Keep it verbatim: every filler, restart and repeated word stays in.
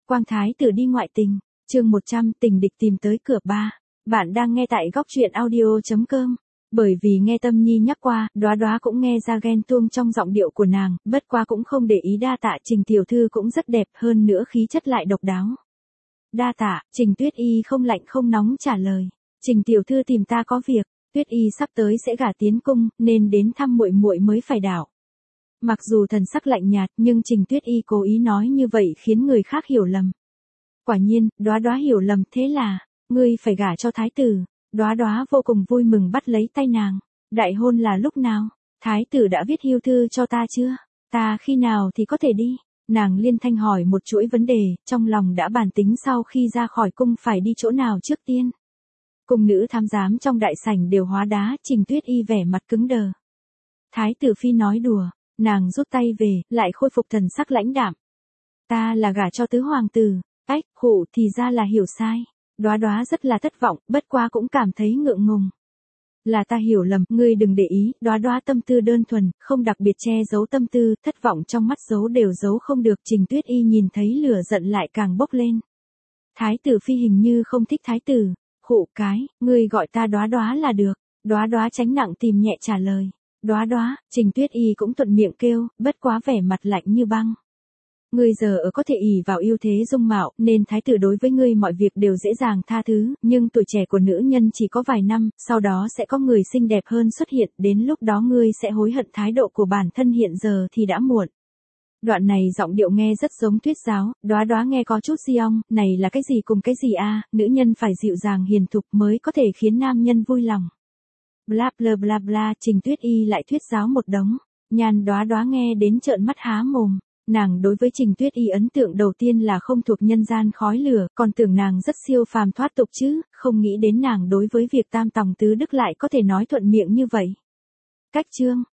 Quang thái tử đi ngoại tình, chương một trăm, tình địch tìm tới cửa ba. Bạn đang nghe tại góc truyện audio chấm com. Bởi vì nghe Tâm Nhi nhắc qua, Đóa Đóa cũng nghe ra ghen tuông trong giọng điệu của nàng, bất qua cũng không để ý. Đa tạ, Trình tiểu thư cũng rất đẹp, hơn nữa khí chất lại độc đáo. Đa tạ, Trình Tuyết Y không lạnh không nóng trả lời. Trình tiểu thư tìm ta có việc, Tuyết Y sắp tới sẽ gả tiến cung, nên đến thăm muội muội mới phải đảo. Mặc dù thần sắc lạnh nhạt, nhưng Trình Tuyết Y cố ý nói như vậy khiến người khác hiểu lầm. Quả nhiên, Đóa Đóa hiểu lầm, thế là, ngươi phải gả cho thái tử. Đóa Đóa vô cùng vui mừng bắt lấy tay nàng. Đại hôn là lúc nào? Thái tử đã viết hưu thư cho ta chưa? Ta khi nào thì có thể đi? Nàng liên thanh hỏi một chuỗi vấn đề, trong lòng đã bàn tính sau khi ra khỏi cung phải đi chỗ nào trước tiên. Cung nữ tham giám trong đại sảnh đều hóa đá, Trình Tuyết Y vẻ mặt cứng đờ. Thái tử phi nói đùa, nàng rút tay về, lại khôi phục thần sắc lãnh đạm. Ta là gả cho tứ hoàng tử. Ách, khụ, thì ra là hiểu sai. Đóa Đóa rất là thất vọng, bất qua cũng cảm thấy ngượng ngùng. Là ta hiểu lầm, ngươi đừng để ý. Đóa Đóa tâm tư đơn thuần, không đặc biệt che giấu tâm tư, thất vọng trong mắt giấu đều giấu không được. Trình Tuyết Y nhìn thấy lửa giận lại càng bốc lên. Thái tử phi hình như không thích thái tử. Khụ cái, ngươi gọi ta Đóa Đóa là được. Đóa Đóa tránh nặng tìm nhẹ trả lời. Đóa Đóa, Trình Tuyết Y cũng thuận miệng kêu, bất quá vẻ mặt lạnh như băng. Ngươi giờ ở có thể ỷ vào ưu thế dung mạo, nên thái tử đối với ngươi mọi việc đều dễ dàng tha thứ, nhưng tuổi trẻ của nữ nhân chỉ có vài năm, sau đó sẽ có người xinh đẹp hơn xuất hiện, đến lúc đó ngươi sẽ hối hận thái độ của bản thân hiện giờ thì đã muộn. Đoạn này giọng điệu nghe rất giống thuyết giáo, Đóa Đóa nghe có chút di ong, này là cái gì cùng cái gì a, nữ nhân phải dịu dàng hiền thục mới có thể khiến nam nhân vui lòng. Bla bla bla bla, Trình Tuyết Y lại thuyết giáo một đống, nhàn Đóa Đóa nghe đến trợn mắt há mồm. Nàng đối với Trình Tuyết Y ấn tượng đầu tiên là không thuộc nhân gian khói lửa, còn tưởng nàng rất siêu phàm thoát tục chứ, không nghĩ đến nàng đối với việc tam tòng tứ đức lại có thể nói thuận miệng như vậy. Cách chương,